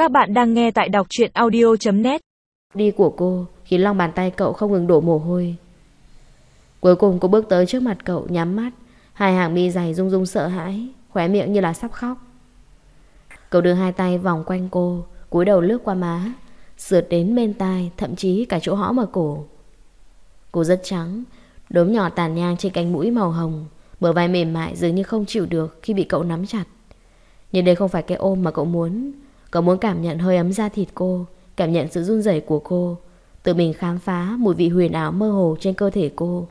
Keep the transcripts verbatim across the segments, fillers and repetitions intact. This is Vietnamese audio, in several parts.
Các bạn đang nghe tại đọc truyện audio chấm net. Đi của cô khiến lòng bàn tay cậu không ngừng đổ mồ hôi. Cuối cùng cô bước tới trước mặt cậu, nhắm mắt, hai hàng mi dày rung rung sợ hãi, khóe miệng như là sắp khóc. Cậu đưa hai tay vòng quanh cô, cúi đầu lướt qua má, sượt đến bên tai, thậm chí cả chỗ hõm ở cổ. Cô rất trắng, đốm nhỏ tàn nhang trên cánh mũi màu hồng, bờ vai mềm mại dường như không chịu được khi bị cậu nắm chặt. Nhưng đây không phải cái ôm mà cậu muốn. Cậu muốn cảm nhận hơi ấm da thịt cô, cảm nhận sự run rẩy của cô, tự mình khám phá mùi vị huyền ảo mơ hồ trên cơ thể cô.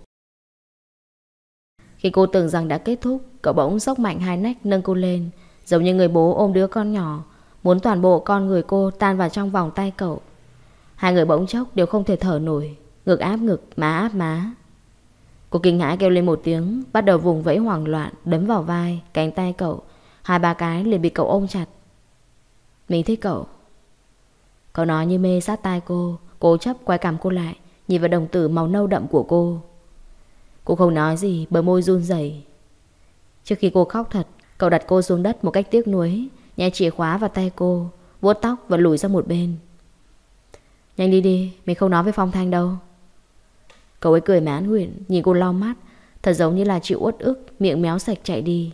Khi cô tưởng rằng đã kết thúc, cậu bỗng xốc mạnh hai nách nâng cô lên, giống như người bố ôm đứa con nhỏ, muốn toàn bộ con người cô tan vào trong vòng tay cậu. Hai người bỗng chốc đều không thể thở nổi, ngực áp ngực, má áp má. Cô kinh hãi kêu lên một tiếng, bắt đầu vùng vẫy hoảng loạn, đấm vào vai, cánh tay cậu. Hai ba cái liền bị cậu ôm chặt. Mình thích cậu. Cậu nói như mê sát tai cô, cố chấp quay cằm cô lại, nhìn vào đồng tử màu nâu đậm của cô. Cô không nói gì, bờ môi run rẩy. Trước khi cô khóc thật, cậu đặt cô xuống đất một cách tiếc nuối, nhét chìa khóa vào tay cô, vuốt tóc và lùi ra một bên. Nhanh đi đi, mình không nói với Phong Thanh đâu. Cậu ấy cười mãn nguyện, nhìn cô lau mắt, thật giống như là chịu uất ức, miệng méo sạch chạy đi.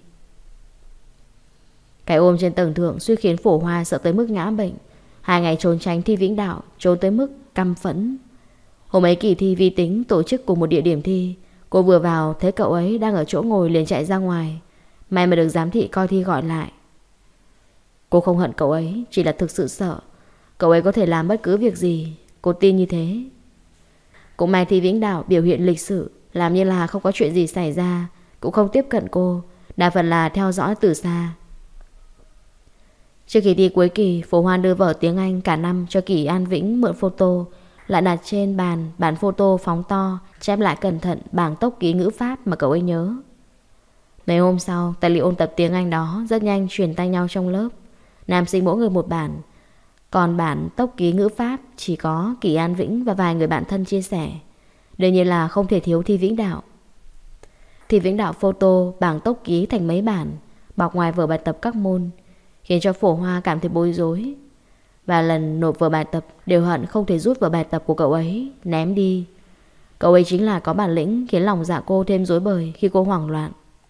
Cái ôm trên tầng thượng suýt khiến Phổ Hoa sợ tới mức ngã bệnh. Hai ngày trốn tránh thi Vĩnh Đạo, trốn tới mức căm phẫn. Hôm ấy kỳ thi vi tính tổ chức cùng một địa điểm thi. Cô vừa vào thấy cậu ấy đang ở chỗ ngồi liền chạy ra ngoài. May mà được giám thị coi thi gọi lại. Cô không hận cậu ấy, chỉ là thực sự sợ cậu ấy có thể làm bất cứ việc gì. Cô tin như thế. Cũng may thi Vĩnh Đạo biểu hiện lịch sự, làm như là không có chuyện gì xảy ra, cũng không tiếp cận cô, đa phần là theo dõi từ xa. Trước khi đi cuối kỳ, Phổ Hoa đưa vở tiếng Anh cả năm cho Kỳ An Vĩnh mượn photo, lại đặt trên bàn bản photo phóng to, chép lại cẩn thận bảng tốc ký ngữ pháp mà cậu ấy nhớ. Mấy hôm sau, tài liệu ôn tập tiếng Anh đó rất nhanh truyền tay nhau trong lớp. Nam sinh mỗi người một bản, còn bản tốc ký ngữ pháp chỉ có Kỳ An Vĩnh và vài người bạn thân chia sẻ. Đương nhiên là không thể thiếu thi Vĩnh Đạo. Thi Vĩnh Đạo photo bảng tốc ký thành mấy bản, bọc ngoài vở bài tập các môn, khiến cho Phổ Hoa cảm thấy bối rối. Và lần nộp vở bài tập đều hận không thể rút vở bài tập của cậu ấy ném đi. Cậu ấy chính là có bản lĩnh khiến lòng dạ cô thêm rối bời khi cô hoảng loạn.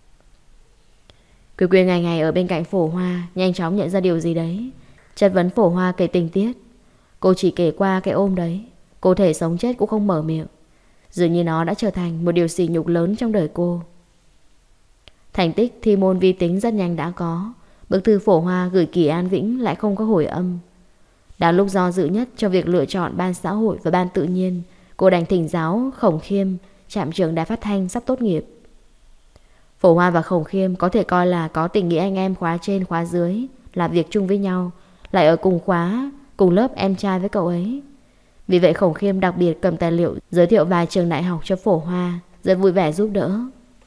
Quy Quyên ngày ngày ở bên cạnh Phổ Hoa, nhanh chóng nhận ra điều gì đấy, chất vấn Phổ Hoa kể tình tiết. Cô chỉ kể qua cái ôm đấy, cô thể sống chết cũng không mở miệng. Dường như nó đã trở thành một điều sỉ nhục lớn trong đời cô. Thành tích thi môn vi tính rất nhanh đã có. Bức thư Phổ Hoa gửi Kỳ An Vĩnh lại không có hồi âm. Đang lúc do dự nhất trong việc lựa chọn ban xã hội và ban tự nhiên, cô đành thỉnh giáo Khổng Khiêm, trạm trưởng đài phát thanh sắp tốt nghiệp. Phổ Hoa và Khổng Khiêm có thể coi là có tình nghĩa anh em khóa trên khóa dưới, làm việc chung với nhau, lại ở cùng khóa, cùng lớp em trai với cậu ấy. Vì vậy Khổng Khiêm đặc biệt cầm tài liệu giới thiệu vài trường đại học cho Phổ Hoa, rất vui vẻ giúp đỡ.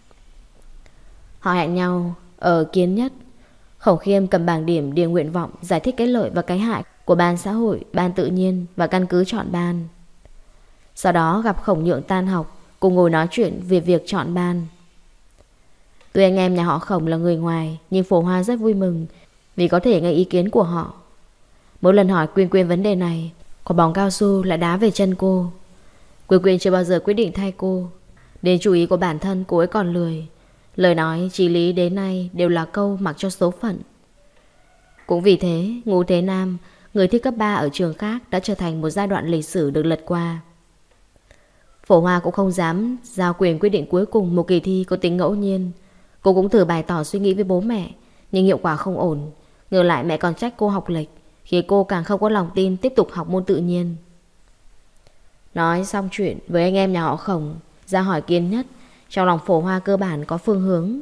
Họ hẹn nhau ở Kiến Nhất. Khổng Khiêm cầm bảng điểm điền nguyện vọng, giải thích cái lợi và cái hại của ban xã hội, ban tự nhiên và căn cứ chọn ban. Sau đó gặp Khổng Nhượng tan học, cùng ngồi nói chuyện về việc chọn ban. Tuy anh em nhà họ Khổng là người ngoài, nhưng Phổ Hoa rất vui mừng vì có thể nghe ý kiến của họ. Mỗi lần hỏi Quyên Quyên vấn đề này, quả bóng cao su lại đá về chân cô. Quyên Quyên chưa bao giờ quyết định thay cô. Đến chú ý của bản thân cô ấy còn lười. Lời nói chí lý đến nay đều là câu mặc cho số phận. Cũng vì thế, Ngô Thế Nam, người thi cấp ba ở trường khác, đã trở thành một giai đoạn lịch sử được lật qua. Phổ Hoa cũng không dám giao quyền quyết định cuối cùng một kỳ thi có tính ngẫu nhiên. Cô cũng thử bày tỏ suy nghĩ với bố mẹ, nhưng hiệu quả không ổn. Ngược lại mẹ còn trách cô học lệch, khiến cô càng không có lòng tin tiếp tục học môn tự nhiên. Nói xong chuyện với anh em nhà họ Khổng, ra hỏi Kiến Nhất, trong lòng Phổ Hoa cơ bản có phương hướng.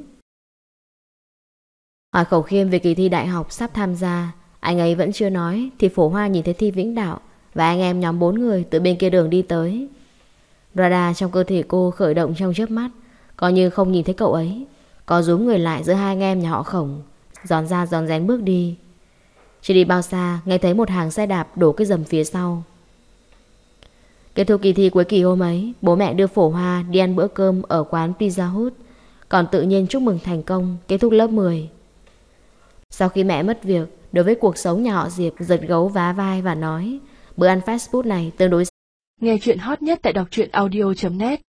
Hỏi Khổng Khiêm về kỳ thi đại học sắp tham gia, anh ấy vẫn chưa nói, thì Phổ Hoa nhìn thấy thi Vĩnh Đạo và anh em nhóm bốn người từ bên kia đường đi tới. Radar trong cơ thể cô khởi động trong chớp mắt, coi như không nhìn thấy cậu ấy. Có rúm người lại giữa hai anh em nhà họ Khổng, giòn ra giòn rén bước đi. Chỉ đi bao xa, nghe thấy một hàng xe đạp đổ cái rầm phía sau. Kết thúc kỳ thi cuối kỳ hôm ấy, bố mẹ đưa Phổ Hoa đi ăn bữa cơm ở quán Pizza Hut, còn tự nhiên chúc mừng thành công kết thúc lớp mười. Sau khi mẹ mất việc, đối với cuộc sống nhà họ Diệp, giật gấu vá vai và nói bữa ăn fast food này tương đối. Nghe chuyện hot nhất tại đọc truyện audio chấm net